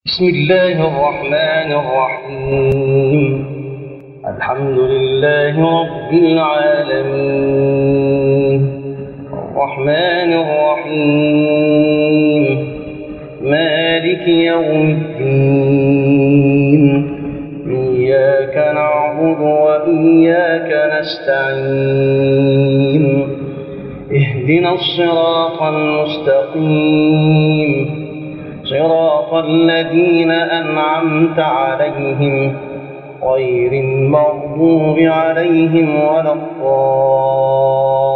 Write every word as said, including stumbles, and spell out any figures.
بسم الله الرحمن الرحيم. الحمد لله رب العالمين الرحمن الرحيم مالك يوم الدين إياك نعبد وإياك نستعين اهدنا الصراط المستقيم صراط الذين أنعمت عليهم غير المغضوب عليهم ولا الضالين.